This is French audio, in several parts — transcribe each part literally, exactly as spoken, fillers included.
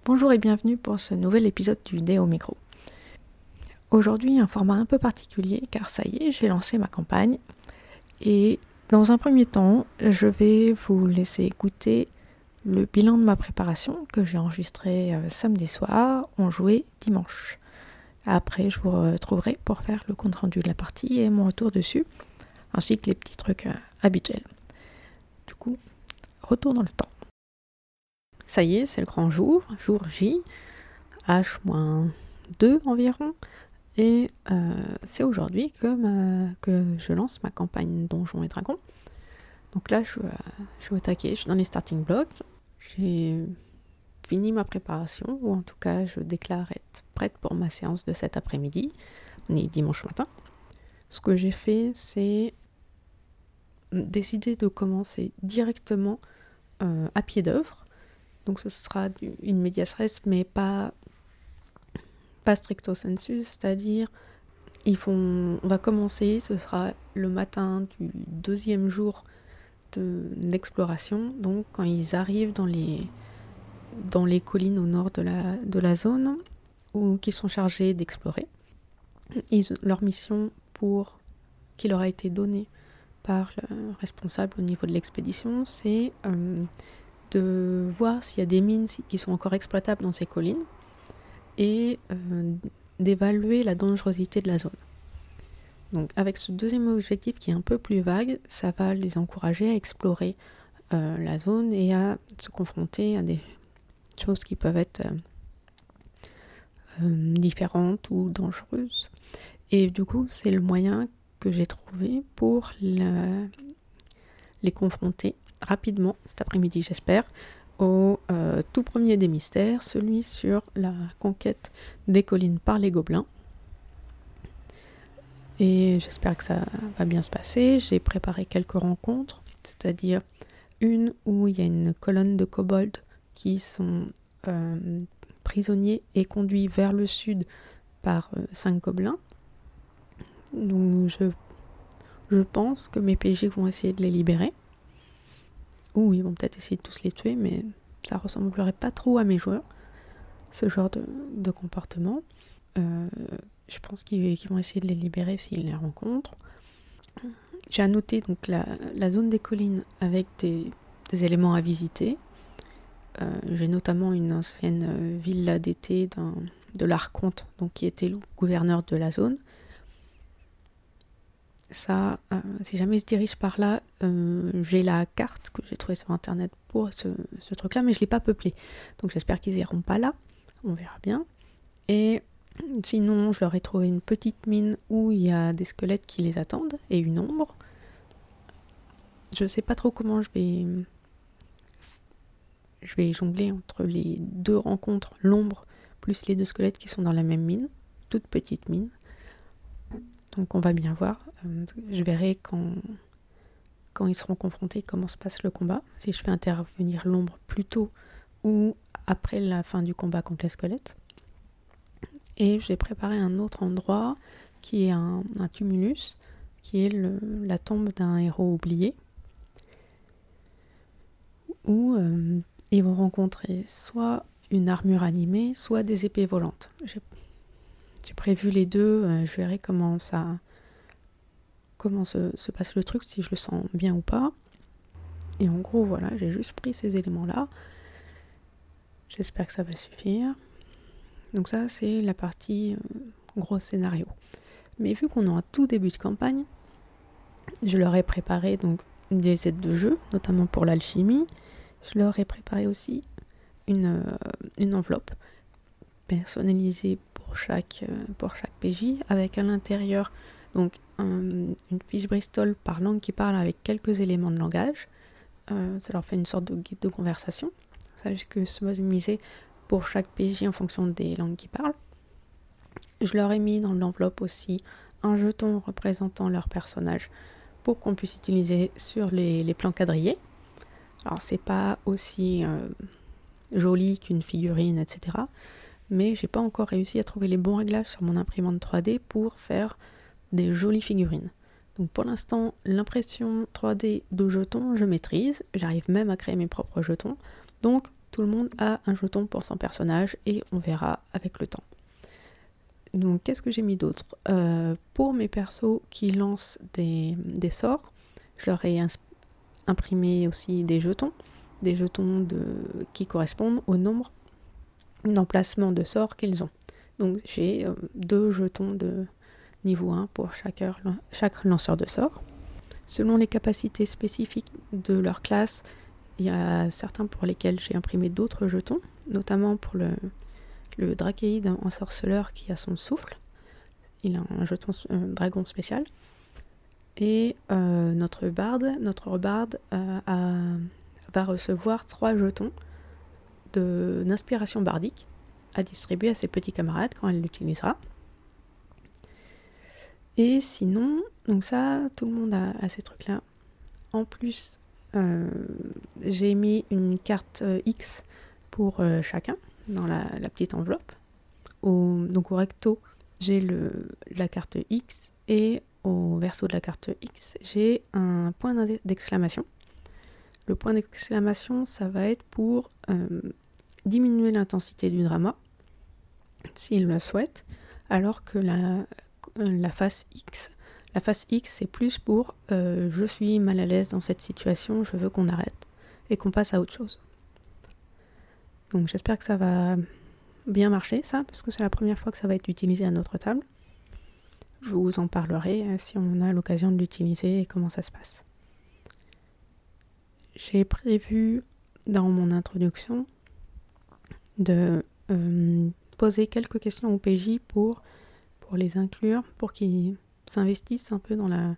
Bonjour et bienvenue pour ce nouvel épisode du Dé au micro. Aujourd'hui, un format un peu particulier car ça y est, j'ai lancé ma campagne et dans un premier temps, je vais vous laisser écouter le bilan de ma préparation que j'ai enregistré euh, samedi soir, on jouait dimanche. Après, je vous retrouverai pour faire le compte-rendu de la partie et mon retour dessus, ainsi que les petits trucs euh, habituels. Du coup, retour dans le temps. Ça y est, c'est le grand jour, jour J, H deux environ, et euh, c'est aujourd'hui que, ma, que je lance ma campagne Donjons et Dragons. Donc là, je suis, euh, je suis au taquet, je suis dans les starting blocks, j'ai fini ma préparation, ou en tout cas, je déclare être prête pour ma séance de cet après-midi. On est dimanche matin. Ce que j'ai fait, c'est décider de commencer directement euh, à pied d'œuvre. Donc ce sera du, une medias res, mais pas, pas stricto sensu, c'est-à-dire ils font, on va commencer, ce sera le matin du deuxième jour de, d'exploration, donc quand ils arrivent dans les, dans les collines au nord de la, de la zone, ou qui sont chargés d'explorer. Ils, leur mission pour, qui leur a été donnée par le responsable au niveau de l'expédition, c'est euh, de voir s'il y a des mines qui sont encore exploitables dans ces collines et euh, d'évaluer la dangerosité de la zone. Donc avec ce deuxième objectif qui est un peu plus vague, ça va les encourager à explorer euh, la zone et à se confronter à des choses qui peuvent être euh, euh, différentes ou dangereuses. Et du coup, c'est le moyen que j'ai trouvé pour la, les confronter rapidement cet après-midi, j'espère, au euh, tout premier des mystères, celui sur la conquête des collines par les gobelins. Et j'espère que ça va bien se passer. J'ai préparé quelques rencontres, c'est-à-dire une où il y a une colonne de kobolds qui sont euh, prisonniers et conduits vers le sud par euh, cinq gobelins. Donc je, je pense que mes P J vont essayer de les libérer. Ou ils vont peut-être essayer de tous les tuer, mais ça ressemblerait pas trop à mes joueurs, ce genre de, de comportement. Euh, je pense qu'ils, qu'ils vont essayer de les libérer s'ils les rencontrent. J'ai annoté donc la, la zone des collines avec des, des éléments à visiter. Euh, j'ai notamment une ancienne euh, villa d'été d'un, de l'Archonte, donc qui était le gouverneur de la zone. Ça, euh, si jamais ils se dirigent par là, euh, j'ai la carte que j'ai trouvée sur internet pour ce, ce truc-là, mais je ne l'ai pas peuplée. Donc j'espère qu'ils iront pas là, on verra bien. Et sinon, je leur ai trouvé une petite mine où il y a des squelettes qui les attendent et une ombre. Je ne sais pas trop comment je vais, je vais jongler entre les deux rencontres, l'ombre plus les deux squelettes qui sont dans la même mine, toute petite mine. Donc on va bien voir. Euh, je verrai quand, quand ils seront confrontés comment se passe le combat. Si je fais intervenir l'ombre plus tôt ou après la fin du combat contre les squelettes. Et j'ai préparé un autre endroit qui est un, un tumulus, qui est le, la tombe d'un héros oublié. Où euh, ils vont rencontrer soit une armure animée, soit des épées volantes. J'ai J'ai prévu les deux, euh, je verrai comment ça, comment se, se passe le truc, si je le sens bien ou pas. Et en gros, voilà, j'ai juste pris ces éléments-là. J'espère que ça va suffire. Donc ça, c'est la partie euh, gros scénario. Mais vu qu'on est en tout début de campagne, je leur ai préparé donc des aides de jeu, notamment pour l'alchimie. Je leur ai préparé aussi une, euh, une enveloppe personnalisée pour chaque, euh, pour chaque P J, avec à l'intérieur donc un, une fiche Bristol par langue qui parle avec quelques éléments de langage. Euh, ça leur fait une sorte de guide de conversation. Ça risque que se customiser pour chaque P J en fonction des langues qu'ils parlent. Je leur ai mis dans l'enveloppe aussi un jeton représentant leur personnage pour qu'on puisse utiliser sur les, les plans quadrillés. Alors c'est pas aussi euh, joli qu'une figurine, et cetera. Mais j'ai pas encore réussi à trouver les bons réglages sur mon imprimante trois D pour faire des jolies figurines. Donc pour l'instant, l'impression trois D de jetons, je maîtrise. J'arrive même à créer mes propres jetons. Donc tout le monde a un jeton pour son personnage et on verra avec le temps. Donc qu'est-ce que j'ai mis d'autre euh, Pour mes persos qui lancent des, des sorts, je leur ai ins- imprimé aussi des jetons, des jetons de, qui correspondent au nombre d'emplacements de sorts qu'ils ont. Donc j'ai euh, deux jetons de niveau un pour chaque, heure, chaque lanceur de sorts. Selon les capacités spécifiques de leur classe, il y a certains pour lesquels j'ai imprimé d'autres jetons, notamment pour le, le Drakeid ensorceleur qui a son souffle. Il a un jeton euh, dragon spécial. Et euh, notre barde, notre barde euh, a, va recevoir trois jetons de, d'inspiration bardique à distribuer à ses petits camarades quand elle l'utilisera. Et sinon, donc ça, tout le monde a, a ces trucs-là. En plus, euh, j'ai mis une carte euh, X pour euh, chacun dans la, la petite enveloppe. Au, donc au recto, j'ai le, la carte X et au verso de la carte X, j'ai un point d'exclamation. Le point d'exclamation, ça va être pour euh, diminuer l'intensité du drama, s'il le souhaite, alors que la, la face X, la face X, c'est plus pour euh, je suis mal à l'aise dans cette situation, je veux qu'on arrête et qu'on passe à autre chose. Donc j'espère que ça va bien marcher, ça, parce que c'est la première fois que ça va être utilisé à notre table. Je vous en parlerai euh, si on a l'occasion de l'utiliser et comment ça se passe. J'ai prévu dans mon introduction de euh, poser quelques questions au P J pour, pour les inclure, pour qu'ils s'investissent un peu dans la,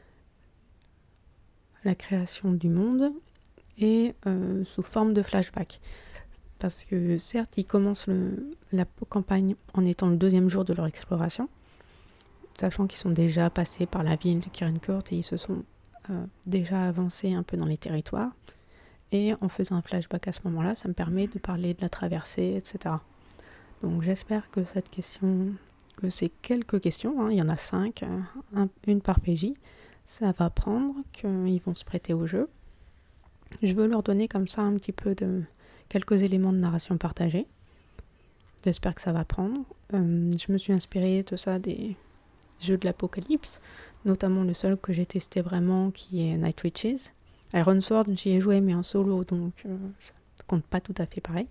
la création du monde et euh, sous forme de flashback. Parce que certes, ils commencent le, la campagne en étant le deuxième jour de leur exploration, sachant qu'ils sont déjà passés par la ville de Kirencourt et ils se sont euh, déjà avancés un peu dans les territoires. Et en faisant un flashback à ce moment-là, ça me permet de parler de la traversée, et cetera. Donc j'espère que cette question, que ces quelques questions, hein, il y en a cinq, un, une par P J, ça va prendre, qu'ils vont se prêter au jeu. Je veux leur donner comme ça un petit peu de quelques éléments de narration partagés. J'espère que ça va prendre. Euh, je me suis inspirée de ça des jeux de l'apocalypse, notamment le seul que j'ai testé vraiment qui est Night Witches. Iron Sword, j'y ai joué mais en solo, donc euh, ça compte pas tout à fait pareil.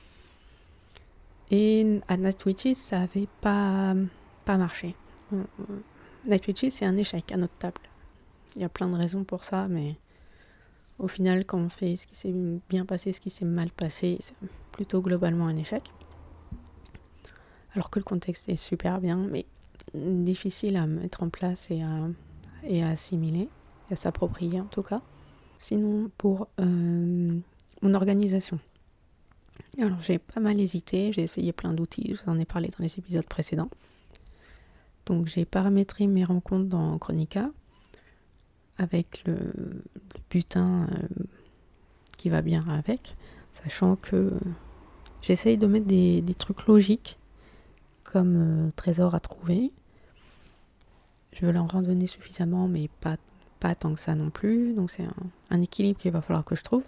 Et à Night Witches, ça avait pas, pas marché. Euh, Night Witches, c'est un échec à notre table. Il y a plein de raisons pour ça, mais au final, quand on fait ce qui s'est bien passé, ce qui s'est mal passé, c'est plutôt globalement un échec. Alors que le contexte est super bien, mais difficile à mettre en place et à, et à assimiler, et à s'approprier en tout cas. Sinon, pour euh, mon organisation. Alors, j'ai pas mal hésité, j'ai essayé plein d'outils, je vous en ai parlé dans les épisodes précédents. Donc, j'ai paramétré mes rencontres dans Chronica avec le, le butin euh, qui va bien avec, sachant que j'essaye de mettre des, des trucs logiques comme euh, trésor à trouver. Je veux leur en donner suffisamment, mais pas, pas tant que ça non plus. Donc c'est un, un équilibre qu'il va falloir que je trouve.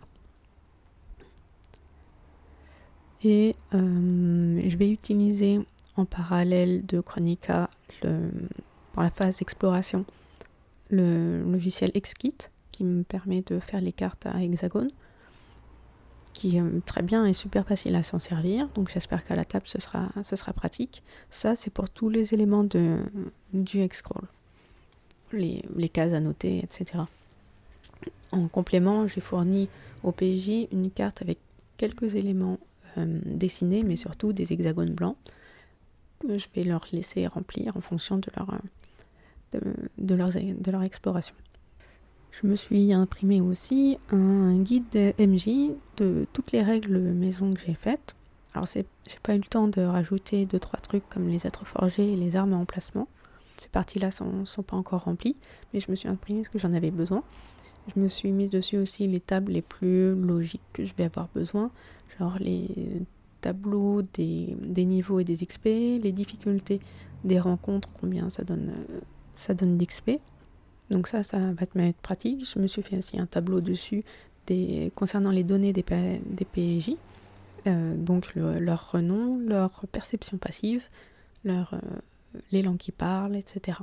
Et euh, je vais utiliser en parallèle de Chronica, le, pour la phase d'exploration, le logiciel Xkit qui me permet de faire les cartes à hexagone, qui est très bien et super facile à s'en servir. Donc j'espère qu'à la table ce sera, ce sera pratique. Ça, c'est pour tous les éléments de, du Hexcrawl. Les, les cases à noter, et cetera. En complément, j'ai fourni au P J une carte avec quelques éléments euh, dessinés, mais surtout des hexagones blancs que je vais leur laisser remplir en fonction de leur, de, de leurs, de leur exploration. Je me suis imprimé aussi un guide de M J de toutes les règles maison que j'ai faites. Alors c'est, j'ai pas eu le temps de rajouter deux trois trucs comme les êtres forgés et les armes à emplacement. Ces parties-là sont, sont pas encore remplies, mais je me suis imprimé ce que j'en avais besoin. Je me suis mise dessus aussi les tables les plus logiques que je vais avoir besoin, genre les tableaux des, des niveaux et des X P, les difficultés des rencontres, combien ça donne, ça donne d'X P. Donc ça, ça va être pratique. Je me suis fait aussi un tableau dessus des, concernant les données des, P, des P J. Euh, donc le, leur renom, leur perception passive, leur, euh, les langues qu'ils parlent, et cetera.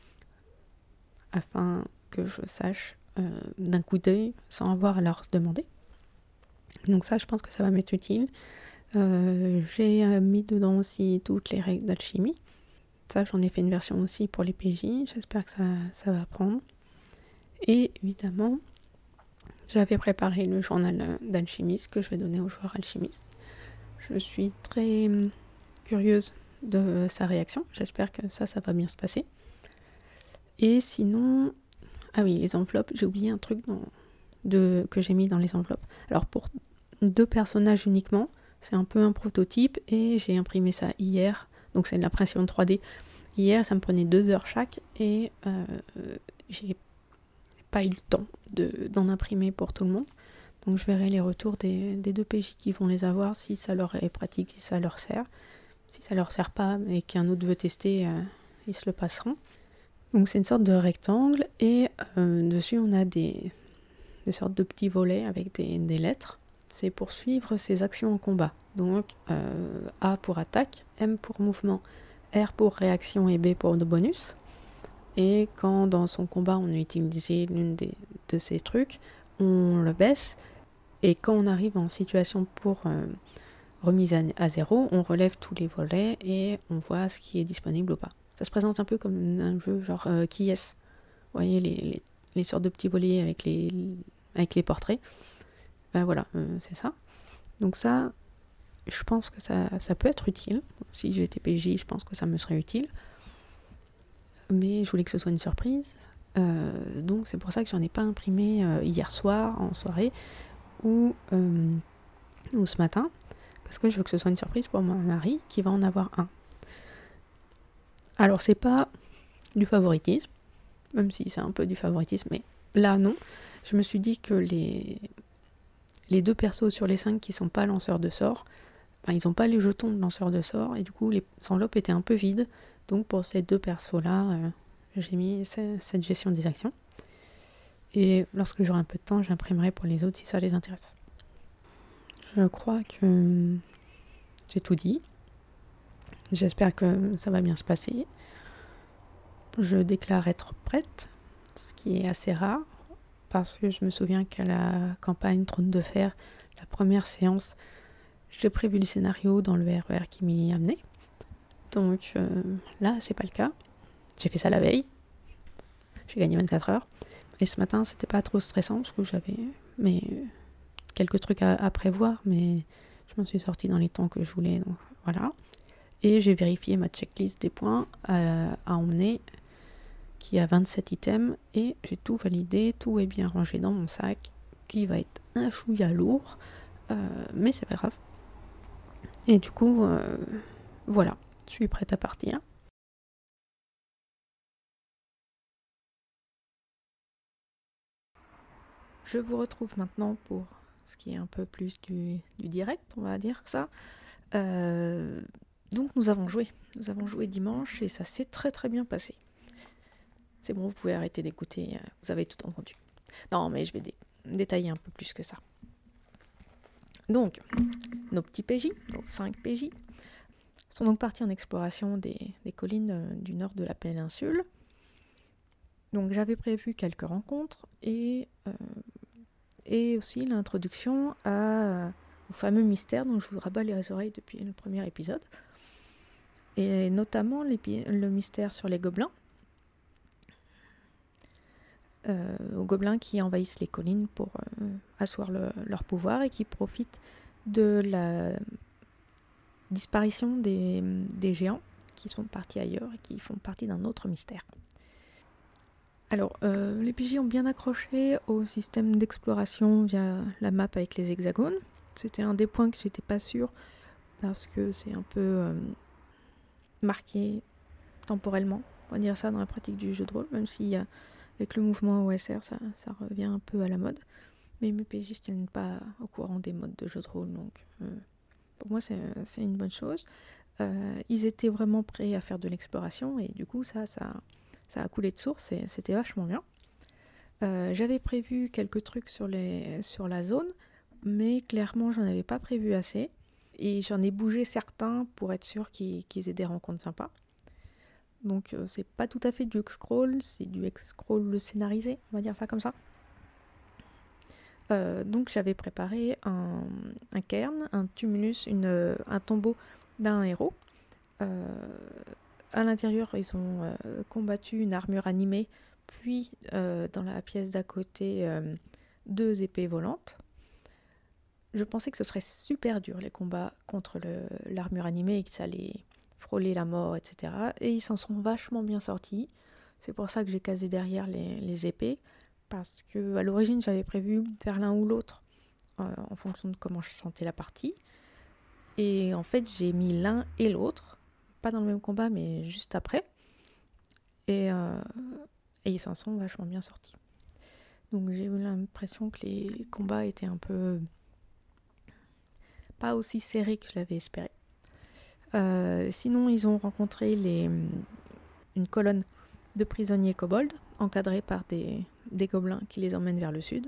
Afin que je sache euh, d'un coup d'œil sans avoir à leur demander. Donc ça, je pense que ça va m'être utile. Euh, j'ai euh, mis dedans aussi toutes les règles d'alchimie. Ça, j'en ai fait une version aussi pour les P J. J'espère que ça, ça va prendre. Et évidemment, j'avais préparé le journal d'alchimiste que je vais donner aux joueurs alchimistes. Je suis très curieuse de sa réaction. J'espère que ça, ça va bien se passer. Et sinon... Ah oui, les enveloppes. J'ai oublié un truc dans, de, que j'ai mis dans les enveloppes. Alors pour deux personnages uniquement, c'est un peu un prototype et j'ai imprimé ça hier. Donc c'est de l'impression trois D. Hier, ça me prenait deux heures chaque et euh, j'ai pas eu le temps de, d'en imprimer pour tout le monde. Donc je verrai les retours des, des deux P J qui vont les avoir, si ça leur est pratique, si ça leur sert. Si ça leur sert pas et qu'un autre veut tester, euh, ils se le passeront. Donc c'est une sorte de rectangle et euh, dessus on a des, des sortes de petits volets avec des, des lettres. C'est pour suivre ses actions en combat. Donc euh, A pour attaque, M pour mouvement, R pour réaction et B pour de bonus. Et quand dans son combat on a utilisé l'une des, de ces trucs, on le baisse. Et quand on arrive en situation pour euh, remise à, à zéro, on relève tous les volets et on voit ce qui est disponible ou pas. Ça se présente un peu comme un jeu genre euh, qui est-ce. Vous voyez les, les, les sortes de petits volets avec les, avec les portraits. Ben voilà, euh, c'est ça. Donc ça, je pense que ça, ça peut être utile. Si j'étais P J, je pense que ça me serait utile. Mais je voulais que ce soit une surprise. Euh, donc c'est pour ça que j'en ai pas imprimé euh, hier soir, en soirée, ou, euh, ou ce matin. Parce que je veux que ce soit une surprise pour mon mari, qui va en avoir un. Alors c'est pas du favoritisme, même si c'est un peu du favoritisme, mais là non. Je me suis dit que les... les deux persos sur les cinq qui sont pas lanceurs de sorts, ben, ils n'ont pas les jetons de lanceurs de sorts, et du coup les enveloppes étaient un peu vides. Donc pour ces deux persos-là, euh, j'ai mis cette gestion des actions. Et lorsque j'aurai un peu de temps, j'imprimerai pour les autres si ça les intéresse. Je crois que j'ai tout dit. J'espère que ça va bien se passer. Je déclare être prête, ce qui est assez rare, parce que je me souviens qu'à la campagne Trône de Fer, la première séance, j'ai prévu le scénario dans le R E R qui m'y amenait. Donc euh, là, c'est pas le cas. J'ai fait ça la veille. J'ai gagné vingt-quatre heures. Et ce matin, c'était pas trop stressant parce que j'avais mais, quelques trucs à, à prévoir, mais je m'en suis sortie dans les temps que je voulais. Donc voilà. Et j'ai vérifié ma checklist des points à, à emmener, qui a vingt-sept items, et j'ai tout validé, tout est bien rangé dans mon sac, qui va être un chouïa lourd, euh, mais c'est pas grave. Et du coup, euh, voilà, je suis prête à partir. Je vous retrouve maintenant pour ce qui est un peu plus du, du direct, on va dire ça. Euh, donc nous avons joué, nous avons joué dimanche et ça s'est très très bien passé. C'est bon, vous pouvez arrêter d'écouter, vous avez tout entendu. Non, mais je vais dé- détailler un peu plus que ça. Donc, nos petits P J, nos cinq P J, sont donc partis en exploration des, des collines euh, du nord de la péninsule. Donc j'avais prévu quelques rencontres et, euh, et aussi l'introduction à, au fameux mystère dont je vous rabats les oreilles depuis le premier épisode. Et notamment le mystère sur les gobelins. Euh, aux gobelins qui envahissent les collines pour euh, asseoir le, leur pouvoir et qui profitent de la disparition des, des géants qui sont partis ailleurs et qui font partie d'un autre mystère. Alors, euh, les P J ont bien accroché au système d'exploration via la map avec les hexagones. C'était un des points que j'étais pas sûre parce que c'est un peu euh, marqué temporellement, on va dire ça, dans la pratique du jeu de rôle, même si euh, avec le mouvement O S R, ça, ça revient un peu à la mode. Mais mes P J ne se tiennent pas au courant des modes de jeu de rôle, donc euh, pour moi c'est, c'est une bonne chose. Euh, ils étaient vraiment prêts à faire de l'exploration et du coup ça, ça, ça a coulé de source et c'était vachement bien. Euh, j'avais prévu quelques trucs sur, les, sur la zone, mais clairement j'en avais pas prévu assez. Et j'en ai bougé certains pour être sûr qu'ils, qu'ils aient des rencontres sympas. Donc euh, c'est pas tout à fait du X-Scroll, c'est du X-Scroll scénarisé, on va dire ça comme ça. Euh, donc j'avais préparé un, un cairn, un tumulus, une, un tombeau d'un héros. Euh, à l'intérieur, ils ont euh, combattu une armure animée, puis euh, dans la pièce d'à côté, euh, deux épées volantes. Je pensais que ce serait super dur les combats contre le, l'armure animée et que ça allait frôler la mort, et cetera. Et ils s'en sont vachement bien sortis. C'est pour ça que j'ai casé derrière les, les épées, parce que à l'origine j'avais prévu faire l'un ou l'autre euh, en fonction de comment je sentais la partie. Et en fait j'ai mis l'un et l'autre, pas dans le même combat mais juste après. Et, euh, et ils s'en sont vachement bien sortis. Donc j'ai eu l'impression que les combats étaient un peu pas aussi serrés que je l'avais espéré. Euh, sinon, ils ont rencontré les, une colonne de prisonniers kobolds, encadrés par des, des gobelins qui les emmènent vers le sud.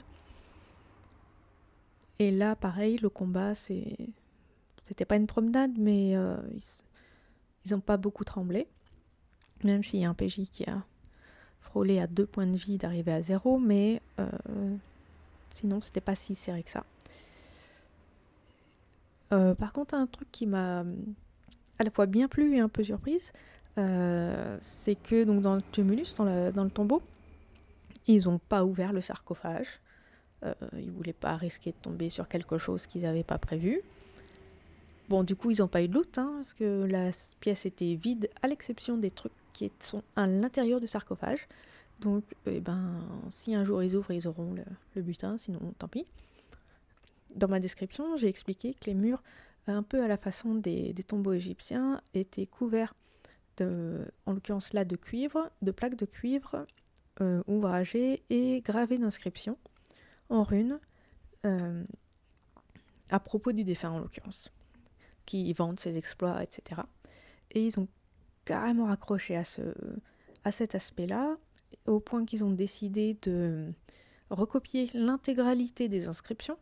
Et là, pareil, le combat, c'est... c'était pas une promenade, mais euh, ils n'ont pas beaucoup tremblé. Même s'il y a un P J qui a frôlé à deux points de vie d'arriver à zéro, mais euh, sinon, c'était pas si serré que ça. Euh, par contre, un truc qui m'a à la fois bien plu et un peu surprise, euh, c'est que donc dans le tumulus, dans le, dans le tombeau, ils n'ont pas ouvert le sarcophage. Euh, ils ne voulaient pas risquer de tomber sur quelque chose qu'ils n'avaient pas prévu. Bon, du coup, ils n'ont pas eu de loot, hein, parce que la pièce était vide, à l'exception des trucs qui sont à l'intérieur du sarcophage. Donc, eh ben, si un jour ils ouvrent, ils auront le, le butin, sinon, tant pis. Dans ma description, j'ai expliqué que les murs, un peu à la façon des, des tombeaux égyptiens, étaient couverts, de, en l'occurrence là, de cuivre, de plaques de cuivre euh, ouvragées et gravées d'inscriptions en runes euh, à propos du défunt en l'occurrence, qui vantent ses exploits, et cetera. Et ils ont carrément accroché à, ce, à cet aspect-là, au point qu'ils ont décidé de recopier l'intégralité des inscriptions.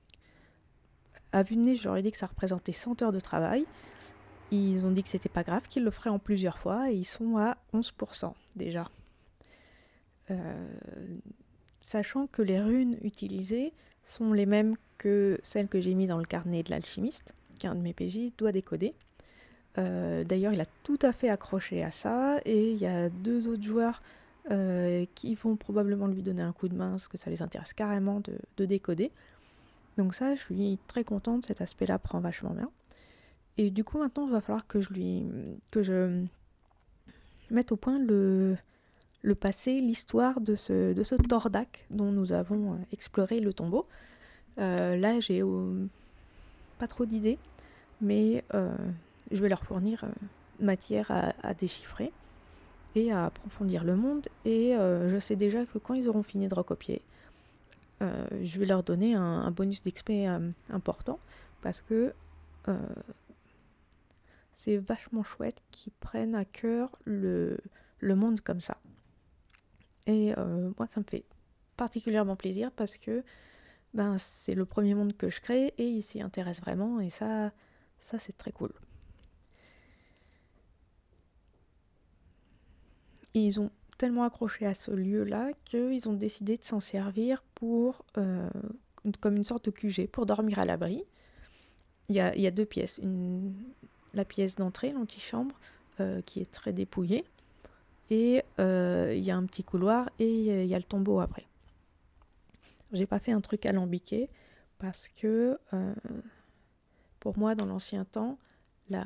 À vue de nez, je leur ai dit que ça représentait cent heures de travail. Ils ont dit que c'était pas grave, qu'ils le feraient en plusieurs fois, et ils sont à onze pour cent déjà. Euh, sachant que les runes utilisées sont les mêmes que celles que j'ai mis dans le carnet de l'alchimiste, qu'un de mes P J doit décoder. Euh, d'ailleurs, il a tout à fait accroché à ça, et il y a deux autres joueurs euh, qui vont probablement lui donner un coup de main, parce que ça les intéresse carrément de, de décoder. Donc ça, je suis très contente, cet aspect-là prend vachement bien. Et du coup, maintenant, il va falloir que je lui, que je mette au point le, le passé, l'histoire de ce, de ce Tordak dont nous avons exploré le tombeau. Euh, là, j'ai euh, pas trop d'idées, mais euh, je vais leur fournir euh, matière à, à déchiffrer et à approfondir le monde. Et euh, je sais déjà que quand ils auront fini de recopier, euh, je vais leur donner un, un bonus d'X P euh, important, parce que euh, c'est vachement chouette qu'ils prennent à cœur le, le monde comme ça. Et euh, moi, ça me fait particulièrement plaisir parce que ben, c'est le premier monde que je crée et ils s'y intéressent vraiment, et ça, ça c'est très cool. Et ils ont tellement accroché à ce lieu-là qu'ils ont décidé de s'en servir pour, euh, comme une sorte de Q G, pour dormir à l'abri. Il y a, il y a deux pièces. Une, la pièce d'entrée, l'antichambre, euh, qui est très dépouillée. Et euh, il y a un petit couloir et il y a le tombeau après. J'ai pas fait un truc alambiqué parce que euh, pour moi, dans l'ancien temps, la,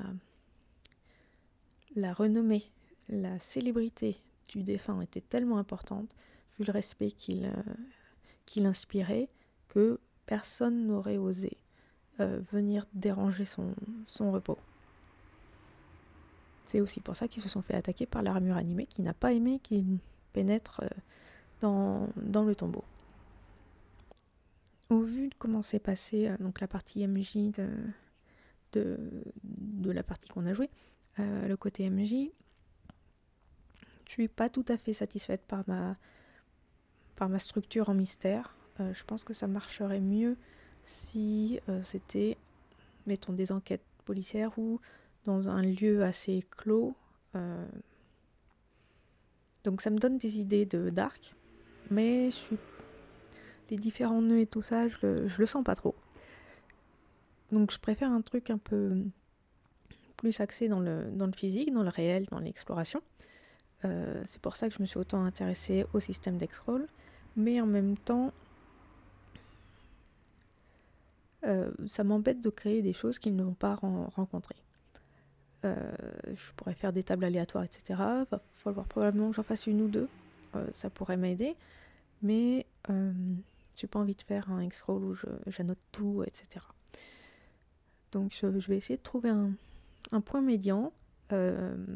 la renommée, la célébrité du défunt était tellement importante, vu le respect qu'il, euh, qu'il inspirait, que personne n'aurait osé euh, venir déranger son, son repos. C'est aussi pour ça qu'ils se sont fait attaquer par l'armure animée qui n'a pas aimé qu'il pénètre euh, dans, dans le tombeau. Au vu de comment s'est passée euh, donc la partie M J de, de, de la partie qu'on a jouée, euh, le côté M J, je suis pas tout à fait satisfaite par ma, par ma structure en mystère. Euh, je pense que ça marcherait mieux si euh, c'était mettons des enquêtes policières ou dans un lieu assez clos. Euh, donc ça me donne des idées de dark, mais je suis... les différents nœuds et tout ça, je le, je le sens pas trop. Donc je préfère un truc un peu plus axé dans le, dans le physique, dans le réel, dans l'exploration. Euh, c'est pour ça que je me suis autant intéressée au système d'X-Roll, mais en même temps, euh, ça m'embête de créer des choses qu'ils ne vont pas ren- rencontrer. Euh, je pourrais faire des tables aléatoires, et cetera. Va falloir probablement que j'en fasse une ou deux. Euh, ça pourrait m'aider, mais euh, j'ai pas envie de faire un X-Roll où je, j'annote tout, et cetera. Donc je, je vais essayer de trouver un, un point médian euh,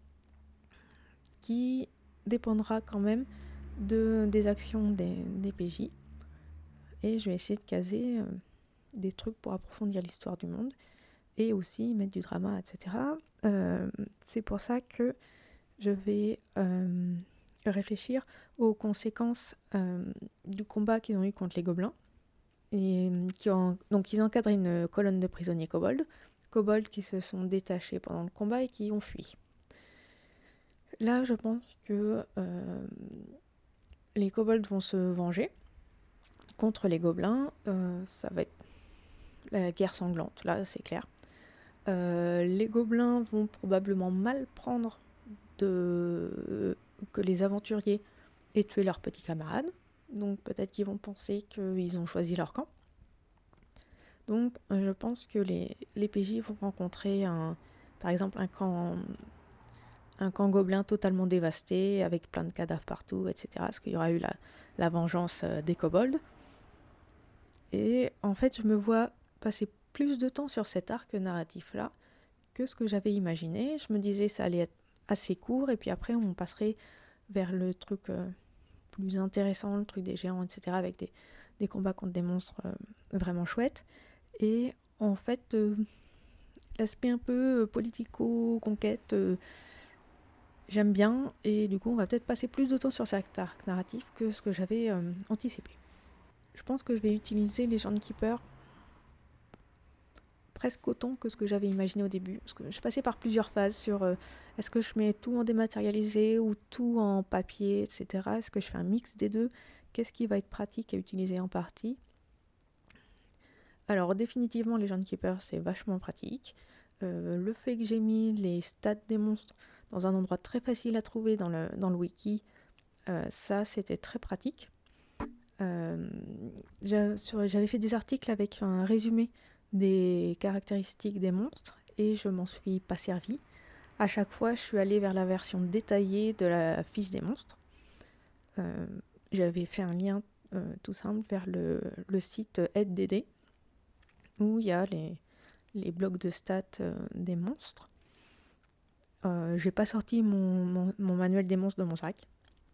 qui dépendra quand même de, des actions des, des P J. Et je vais essayer de caser euh, des trucs pour approfondir l'histoire du monde et aussi mettre du drama, et cetera. Euh, c'est pour ça que je vais euh, réfléchir aux conséquences euh, du combat qu'ils ont eu contre les gobelins. Et qui ont, donc ils encadrent une colonne de prisonniers kobolds, kobolds qui se sont détachés pendant le combat et qui ont fui. Là, je pense que euh, les kobolds vont se venger contre les gobelins. Euh, ça va être la guerre sanglante, là, c'est clair. Euh, les gobelins vont probablement mal prendre de... que les aventuriers aient tué leurs petits camarades. Donc peut-être qu'ils vont penser qu'ils ont choisi leur camp. Donc je pense que les, les P J vont rencontrer un, par exemple un camp, un camp gobelin totalement dévasté, avec plein de cadavres partout, et cetera. Parce qu'il y aura eu la, la vengeance des kobolds. Et en fait, je me vois passer plus de temps sur cet arc narratif-là que ce que j'avais imaginé. Je me disais ça allait être assez court, et puis après on passerait vers le truc euh, plus intéressant, le truc des géants, et cetera, avec des, des combats contre des monstres euh, vraiment chouettes. Et en fait, euh, l'aspect un peu euh, politico-conquête, euh, j'aime bien, et du coup on va peut-être passer plus de temps sur cet arc narratif que ce que j'avais euh, anticipé. Je pense que je vais utiliser les Landkeepers presque autant que ce que j'avais imaginé au début. Parce que je passais par plusieurs phases sur euh, est-ce que je mets tout en dématérialisé ou tout en papier, et cetera. Est-ce que je fais un mix des deux? Qu'est-ce qui va être pratique à utiliser en partie? Alors définitivement les Landkeepers c'est vachement pratique. Euh, le fait que j'ai mis les stats des monstres dans un endroit très facile à trouver dans le, dans le wiki, euh, ça c'était très pratique. Euh, j'avais fait des articles avec un résumé des caractéristiques des monstres et je m'en suis pas servi. À chaque fois, je suis allée vers la version détaillée de la fiche des monstres. Euh, j'avais fait un lien euh, tout simple vers le, le site Aide D D où il y a les, les blocs de stats euh, des monstres. Euh, j'ai pas sorti mon, mon, mon manuel des monstres de mon sac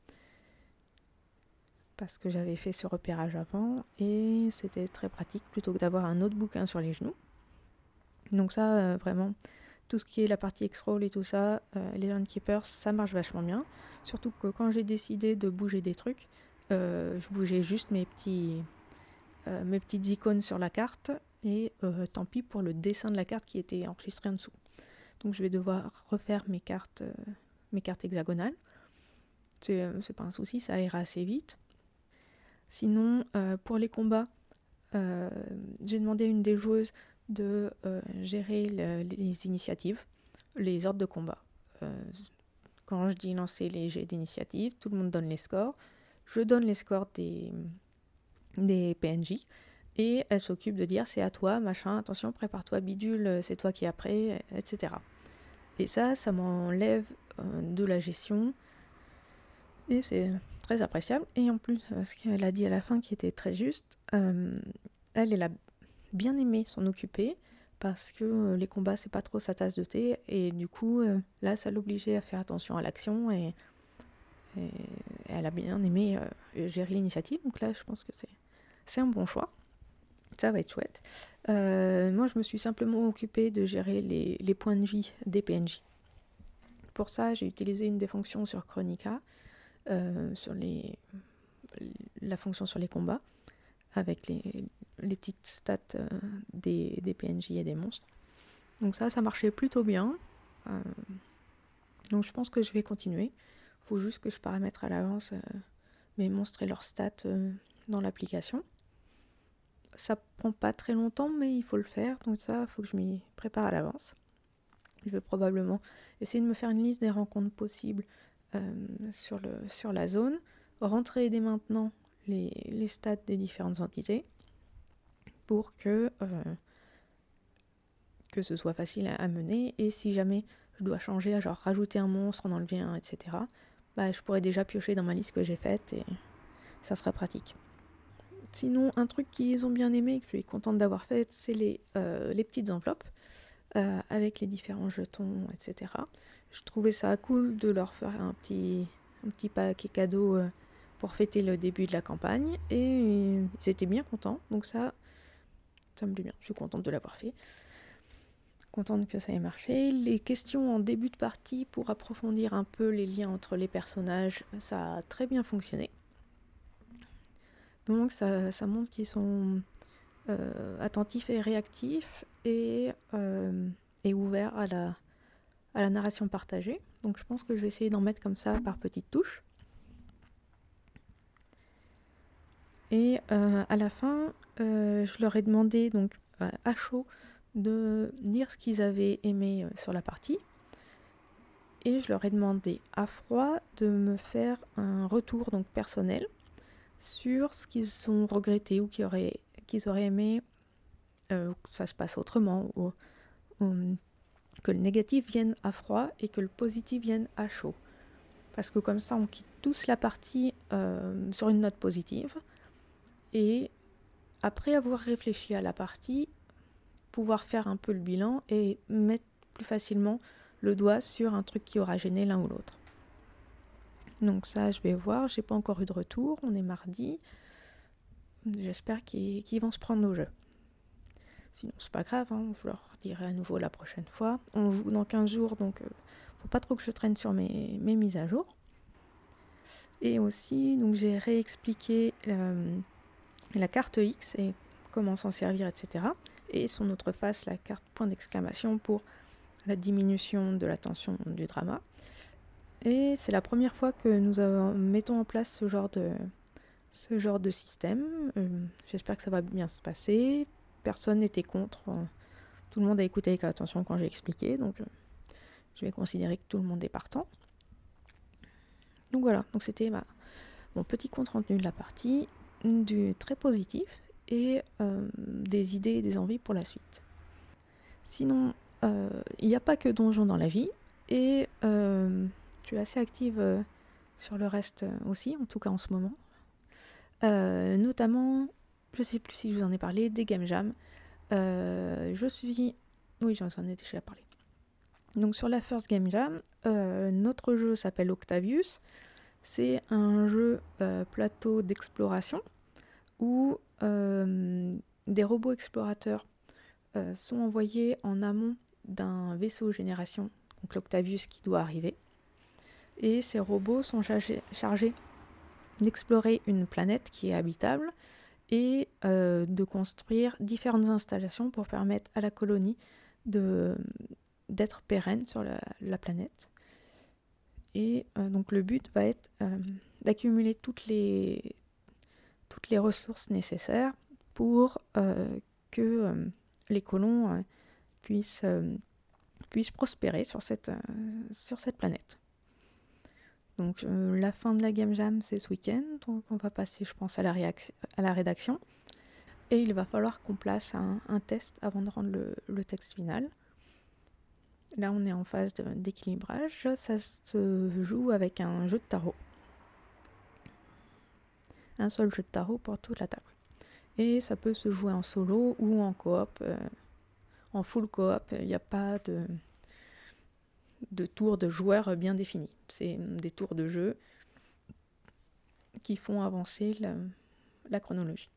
parce que j'avais fait ce repérage avant et c'était très pratique plutôt que d'avoir un autre bouquin sur les genoux. Donc ça, euh, vraiment, tout ce qui est la partie X-Roll et tout ça, euh, les Landkeepers, ça marche vachement bien. Surtout que quand j'ai décidé de bouger des trucs, euh, je bougeais juste mes, petits, euh, mes petites icônes sur la carte et euh, tant pis pour le dessin de la carte qui était enregistré en dessous. Donc je vais devoir refaire mes cartes, euh, mes cartes hexagonales. C'est, euh, c'est pas un souci, ça ira assez vite. Sinon, euh, pour les combats, euh, j'ai demandé à une des joueuses de euh, gérer le, les initiatives, les ordres de combat. Euh, quand je dis lancer les jets d'initiative, tout le monde donne les scores. Je donne les scores des, des P N J et elle s'occupe de dire c'est à toi, machin, attention, prépare-toi, bidule, c'est toi qui es après, et cetera. Et ça, ça m'enlève euh, de la gestion et c'est très appréciable. Et en plus, ce qu'elle a dit à la fin qui était très juste, euh, elle, elle a bien aimé s'en occuper parce que euh, les combats c'est pas trop sa tasse de thé et du coup euh, là ça l'obligeait à faire attention à l'action et, et elle a bien aimé euh, gérer l'initiative, donc là je pense que c'est, c'est un bon choix, ça va être chouette. Euh, moi je me suis simplement occupée de gérer les, les points de vie des P N J. Pour ça j'ai utilisé une des fonctions sur Chronica, euh, sur les, la fonction sur les combats. avec les, les petites stats euh, des, des P N J et des monstres. Donc ça, ça marchait plutôt bien. Euh, donc je pense que je vais continuer. Faut juste que je paramètre à l'avance euh, mes monstres et leurs stats euh, dans l'application. Ça prend pas très longtemps, mais il faut le faire. Donc ça, il faut que je m'y prépare à l'avance. Je vais probablement essayer de me faire une liste des rencontres possibles euh, sur, le, sur la zone, rentrer dès maintenant les, les stats des différentes entités pour que, euh, que ce soit facile à, à mener. Et si jamais je dois changer, genre rajouter un monstre, en enlever un, et cetera, bah, je pourrais déjà piocher dans ma liste que j'ai faite et ça sera pratique. Sinon, un truc qu'ils ont bien aimé, que je suis contente d'avoir fait, c'est les, euh, les petites enveloppes. Euh, avec les différents jetons, et cetera. Je trouvais ça cool de leur faire un petit, un petit paquet cadeau euh, pour fêter le début de la campagne, et ils étaient bien contents, donc ça, ça me plaît bien. Je suis contente de l'avoir fait, contente que ça ait marché. Les questions en début de partie pour approfondir un peu les liens entre les personnages, ça a très bien fonctionné. Donc ça, ça montre qu'ils sont euh, attentifs et réactifs et, euh, et ouverts à la, à la narration partagée. Donc je pense que je vais essayer d'en mettre comme ça par petites touches. Et euh, à la fin, euh, je leur ai demandé donc euh, à chaud de dire ce qu'ils avaient aimé euh, sur la partie. Et je leur ai demandé à froid de me faire un retour donc personnel sur ce qu'ils ont regretté ou qu'ils auraient, qu'ils auraient aimé euh, que ça se passe autrement, ou, ou que le négatif vienne à froid et que le positif vienne à chaud. Parce que comme ça, on quitte tous la partie euh, sur une note positive. Et après avoir réfléchi à la partie, pouvoir faire un peu le bilan et mettre plus facilement le doigt sur un truc qui aura gêné l'un ou l'autre. Donc ça, je vais voir. J'ai pas encore eu de retour. On est mardi. J'espère qu'ils, qu'ils vont se prendre au jeu. Sinon, c'est pas grave, hein, je leur dirai à nouveau la prochaine fois. On joue dans quinze jours, donc euh, faut pas trop que je traîne sur mes, mes mises à jour. Et aussi, donc j'ai réexpliqué euh, la carte X et comment s'en servir, et cetera. Et son autre face, la carte point d'exclamation pour la diminution de la tension du drama. Et c'est la première fois que nous avons, mettons en place ce genre de, ce genre de système. Euh, j'espère que ça va bien se passer. Personne n'était contre. Tout le monde a écouté avec attention quand j'ai expliqué, donc euh, je vais considérer que tout le monde est partant. Donc voilà, donc c'était ma, mon petit compte rendu de la partie, du très positif et euh, des idées et des envies pour la suite. Sinon, euh, il n'y a pas que donjon dans la vie et euh, je suis assez active euh, sur le reste aussi, en tout cas en ce moment. Euh, notamment, je sais plus si je vous en ai parlé, des game jams. Euh, je suis... Oui, j'en ai déjà parlé. Donc sur la First Game Jam, euh, notre jeu s'appelle Octavius. C'est un jeu euh, plateau d'exploration où euh, des robots explorateurs euh, sont envoyés en amont d'un vaisseau génération, donc l'Octavius qui doit arriver. Et ces robots sont chargés, chargés d'explorer une planète qui est habitable et euh, de construire différentes installations pour permettre à la colonie de, d'être pérenne sur la, la planète. Et euh, donc le but va être euh, d'accumuler toutes les, toutes les ressources nécessaires pour euh, que euh, les colons euh, puissent, euh, puissent prospérer sur cette, euh, sur cette planète. Donc euh, la fin de la Game Jam, c'est ce week-end, donc on va passer, je pense, à la, réac- à la rédaction. Et il va falloir qu'on place un, un test avant de rendre le, le texte final. Là, on est en phase de, d'équilibrage. Ça se joue avec un jeu de tarot. Un seul jeu de tarot pour toute la table. Et ça peut se jouer en solo ou en coop. Euh, en full coop, il n'y a pas de, de tours de joueurs bien définis. C'est des tours de jeu qui font avancer la, la chronologie.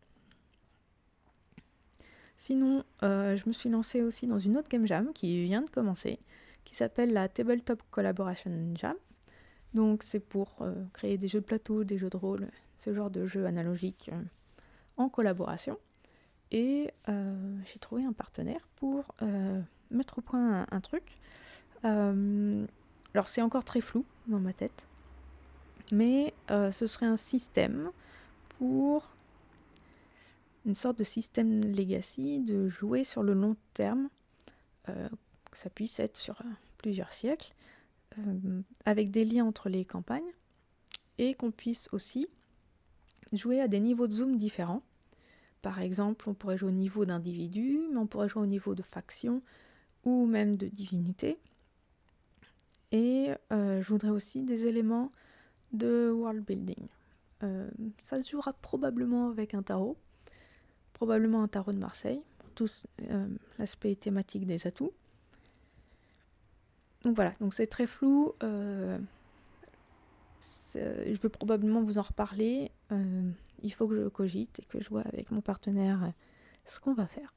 Sinon, euh, je me suis lancée aussi dans une autre game jam qui vient de commencer, qui s'appelle la Tabletop Collaboration Jam. Donc c'est pour euh, créer des jeux de plateau, des jeux de rôle, ce genre de jeux analogiques euh, en collaboration. Et euh, j'ai trouvé un partenaire pour euh, mettre au point un, un truc. Euh, alors c'est encore très flou dans ma tête, mais euh, ce serait un système pour une sorte de système legacy, de jouer sur le long terme, euh, que ça puisse être sur euh, plusieurs siècles, euh, avec des liens entre les campagnes, et qu'on puisse aussi jouer à des niveaux de zoom différents. Par exemple, on pourrait jouer au niveau d'individu, mais on pourrait jouer au niveau de faction, ou même de divinité. Et euh, je voudrais aussi des éléments de world building. Euh, ça se jouera probablement avec un tarot, probablement un tarot de Marseille, pour tout euh, l'aspect thématique des atouts. Donc voilà, donc c'est très flou. Euh, c'est, je vais probablement vous en reparler. Euh, il faut que je cogite et que je vois avec mon partenaire euh, ce qu'on va faire.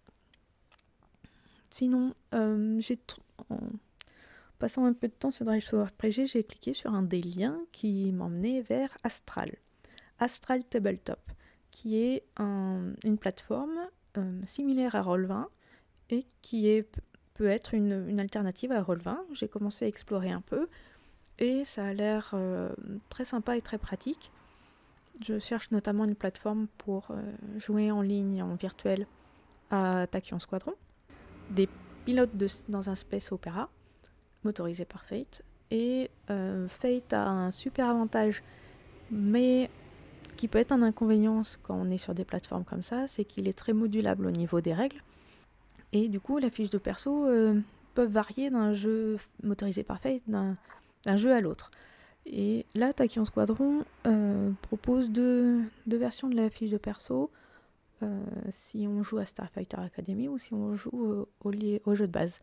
Sinon, euh, j'ai t- en passant un peu de temps sur Drive Software P G, j'ai cliqué sur un des liens qui m'emmenait vers Astral. Astral Tabletop, qui est un, une plateforme euh, similaire à roll vingt et qui est, peut être une, une alternative à roll vingt. J'ai commencé à explorer un peu et ça a l'air euh, très sympa et très pratique. Je cherche notamment une plateforme pour euh, jouer en ligne, en virtuel, à Tachyon Squadron, des pilotes de, dans un space opéra, motorisé par Fate. Et euh, Fate a un super avantage, mais qui peut être un inconvénient quand on est sur des plateformes comme ça, c'est qu'il est très modulable au niveau des règles. Et du coup, la fiche de perso euh, peut varier d'un jeu motorisé par Fate, d'un, d'un jeu à l'autre. Et là, Tachyon Squadron euh, propose deux, deux versions de la fiche de perso, euh, si on joue à Starfighter Academy ou si on joue au, au, au jeu de base.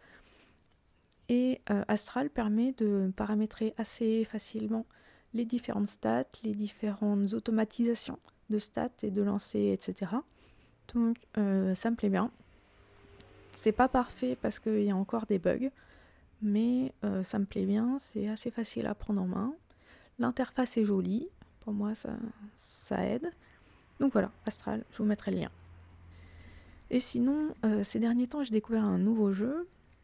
Et euh, Astral permet de paramétrer assez facilement les différentes stats, les différentes automatisations de stats et de lancers, et cetera. Donc euh, ça me plaît bien. C'est pas parfait parce qu'il y a encore des bugs, mais euh, ça me plaît bien, c'est assez facile à prendre en main. L'interface est jolie, pour moi ça, ça aide. Donc voilà, Astral, je vous mettrai le lien. Et sinon, euh, ces derniers temps, j'ai découvert un nouveau jeu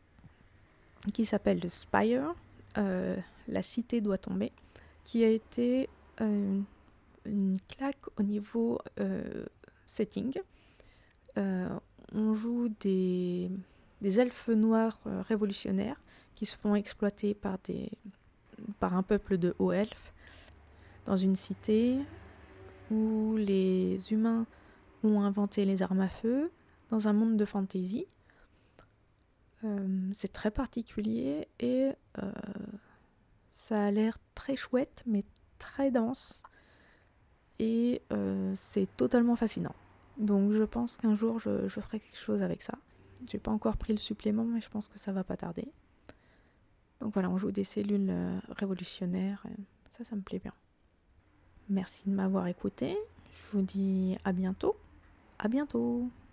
qui s'appelle The Spire, euh, La Cité doit tomber, qui a été euh, une claque au niveau euh, setting. Euh, on joue des, des elfes noirs euh, révolutionnaires qui se font exploiter par, des, par un peuple de hauts elfes dans une cité où les humains ont inventé les armes à feu dans un monde de fantasy. Euh, c'est très particulier et euh, ça a l'air très chouette mais très dense et euh, c'est totalement fascinant. Donc je pense qu'un jour je, je ferai quelque chose avec ça. J'ai pas encore pris le supplément mais je pense que ça va pas tarder. Donc voilà, on joue des cellules euh, révolutionnaires, et ça ça me plaît bien. Merci de m'avoir écouté, je vous dis à bientôt. À bientôt.